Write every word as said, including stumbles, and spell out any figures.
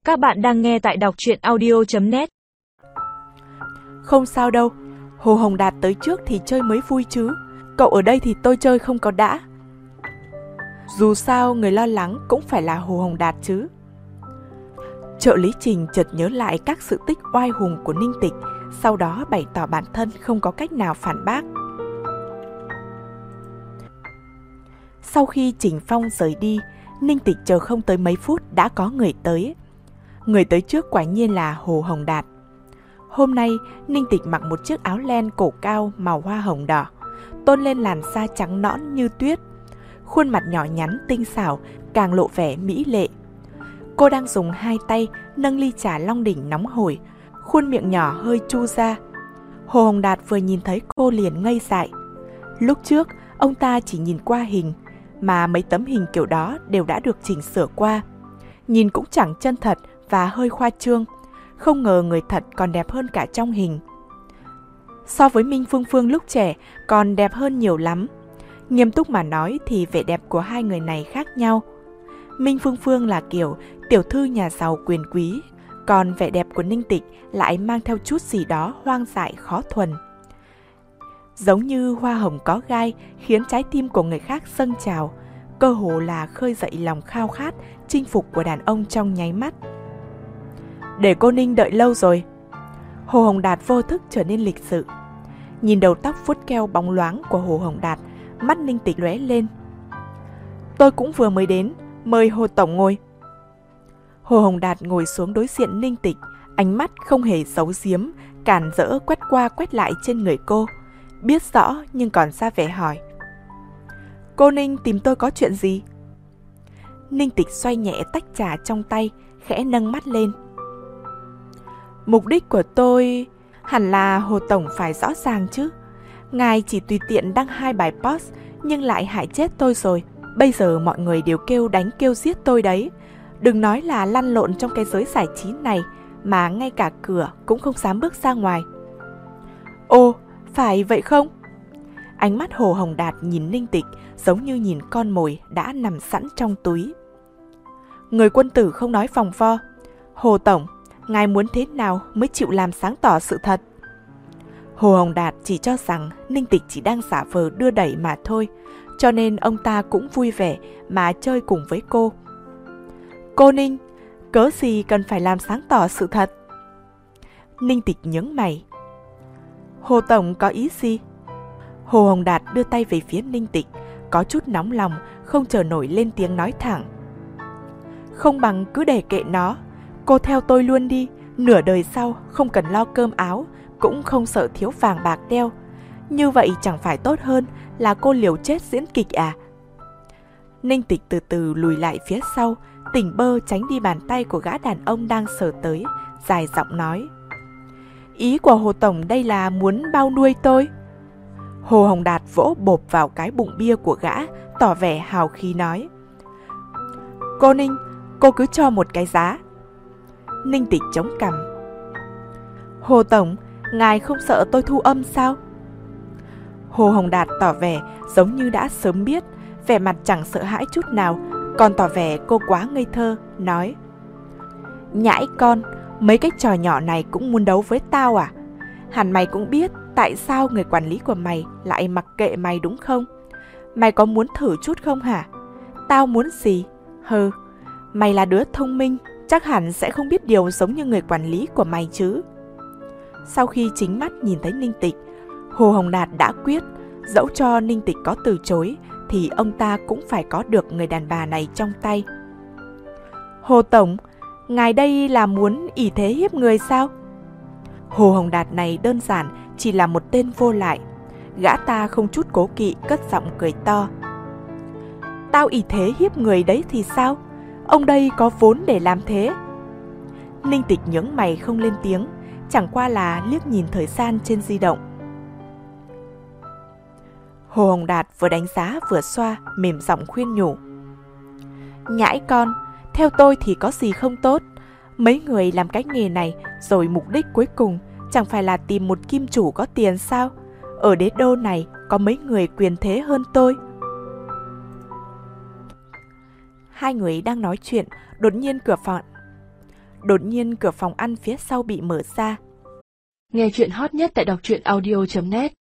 Các bạn đang nghe tại đọc truyện audio chấm net. Không sao đâu, Hồ Hồng Đạt tới trước thì chơi mới vui chứ. Cậu ở đây thì tôi chơi không có đã. Dù sao người lo lắng cũng phải là Hồ Hồng Đạt chứ. Trợ lý Trình chợt nhớ lại các sự tích oai hùng của Ninh Tịch, sau đó bày tỏ bản thân không có cách nào phản bác. Sau khi Trình Phong rời đi, Ninh Tịch chờ không tới mấy phút đã có người tới. Người tới trước quả nhiên là Hồ Hồng Đạt. Hôm nay, Ninh Tịch mặc một chiếc áo len cổ cao màu hoa hồng đỏ, tôn lên làn da trắng nõn như tuyết. Khuôn mặt nhỏ nhắn tinh xảo càng lộ vẻ mỹ lệ. Cô đang dùng hai tay nâng ly trà Long Đỉnh nóng hổi, khuôn miệng nhỏ hơi chu ra. Hồ Hồng Đạt vừa nhìn thấy cô liền ngây dại. Lúc trước, ông ta chỉ nhìn qua hình, mà mấy tấm hình kiểu đó đều đã được chỉnh sửa qua. Nhìn cũng chẳng chân thật và hơi khoa trương. Không ngờ người thật còn đẹp hơn cả trong hình. So với Minh Phương Phương lúc trẻ còn đẹp hơn nhiều lắm. Nghiêm túc mà nói thì vẻ đẹp của hai người này khác nhau. Minh Phương Phương là kiểu tiểu thư nhà giàu quyền quý, còn vẻ đẹp của Ninh Tịch lại mang theo chút gì đó hoang dại khó thuần. Giống như hoa hồng có gai khiến trái tim của người khác dâng trào, cơ hồ là khơi dậy lòng khao khát chinh phục của đàn ông trong nháy mắt. Để cô Ninh đợi lâu rồi. Hồ Hồng Đạt vô thức trở nên lịch sự. Nhìn đầu tóc vuốt keo bóng loáng của Hồ Hồng Đạt, mắt Ninh Tịch lóe lên. Tôi cũng vừa mới đến, mời Hồ Tổng ngồi. Hồ Hồng Đạt ngồi xuống đối diện Ninh Tịch, ánh mắt không hề giấu giếm, càn rỡ quét qua quét lại trên người cô. Biết rõ nhưng còn ra vẻ hỏi. Cô Ninh tìm tôi có chuyện gì? Ninh Tịch xoay nhẹ tách trà trong tay, khẽ nâng mắt lên. Mục đích của tôi hẳn là Hồ Tổng phải rõ ràng chứ. Ngài chỉ tùy tiện đăng hai bài post nhưng lại hại chết tôi rồi. Bây giờ mọi người đều kêu đánh kêu giết tôi đấy. Đừng nói là lăn lộn trong cái giới giải trí này, mà ngay cả cửa cũng không dám bước ra ngoài. Ồ, phải vậy không? Ánh mắt Hồ Hồng Đạt nhìn Ninh Tịch giống như nhìn con mồi đã nằm sẵn trong túi. Người quân tử không nói vòng vo. Hồ Tổng, ngài muốn thế nào mới chịu làm sáng tỏ sự thật? Hồ Hồng Đạt chỉ cho rằng Ninh Tịch chỉ đang giả vờ đưa đẩy mà thôi, cho nên ông ta cũng vui vẻ mà chơi cùng với cô. Cô Ninh, cớ gì cần phải làm sáng tỏ sự thật? Ninh Tịch nhướng mày. Hồ Tổng có ý gì? Hồ Hồng Đạt đưa tay về phía Ninh Tịch, có chút nóng lòng, không chờ nổi lên tiếng nói thẳng. Không bằng cứ để kệ nó, cô theo tôi luôn đi, nửa đời sau không cần lo cơm áo, cũng không sợ thiếu vàng bạc đeo. Như vậy chẳng phải tốt hơn là cô liều chết diễn kịch à? Ninh Tịch từ từ lùi lại phía sau, tỉnh bơ tránh đi bàn tay của gã đàn ông đang sờ tới, dài giọng nói. Ý của Hồ Tổng đây là muốn bao nuôi tôi? Hồ Hồng Đạt vỗ bộp vào cái bụng bia của gã, tỏ vẻ hào khí nói. Cô Ninh, cô cứ cho một cái giá. Ninh Tịch chống cằm. Hồ Tổng, ngài không sợ tôi thu âm sao? Hồ Hồng Đạt tỏ vẻ giống như đã sớm biết, vẻ mặt chẳng sợ hãi chút nào, còn tỏ vẻ cô quá ngây thơ, nói. Nhãi con, mấy cái trò nhỏ này cũng muốn đấu với tao à? Hẳn mày cũng biết tại sao người quản lý của mày lại mặc kệ mày đúng không? Mày có muốn thử chút không hả? Tao muốn gì? Hừ, mày là đứa thông minh, chắc hẳn sẽ không biết điều giống như người quản lý của mày chứ. Sau khi chính mắt nhìn thấy Ninh Tịch, Hồ Hồng Đạt đã quyết, dẫu cho Ninh Tịch có từ chối, thì ông ta cũng phải có được người đàn bà này trong tay. Hồ Tổng, ngài đây là muốn ỷ thế hiếp người sao? Hồ Hồng Đạt này đơn giản chỉ là một tên vô lại. Gã ta không chút cố kỵ cất giọng cười to. Tao ỷ thế hiếp người đấy thì sao? Ông đây có vốn để làm thế. Ninh Tịch nhướng mày không lên tiếng, chẳng qua là liếc nhìn thời gian trên di động. Hồ Hồng Đạt vừa đánh giá vừa xoa, mềm giọng khuyên nhủ. Nhãi con, theo tôi thì có gì không tốt. Mấy người làm cái nghề này rồi mục đích cuối cùng chẳng phải là tìm một kim chủ có tiền sao? Ở đế đô này có mấy người quyền thế hơn tôi. Hai người đang nói chuyện, đột nhiên cửa phòng Đột nhiên cửa phòng ăn phía sau bị mở ra. Nghe chuyện hot nhất tại đọc truyện audio chấm net.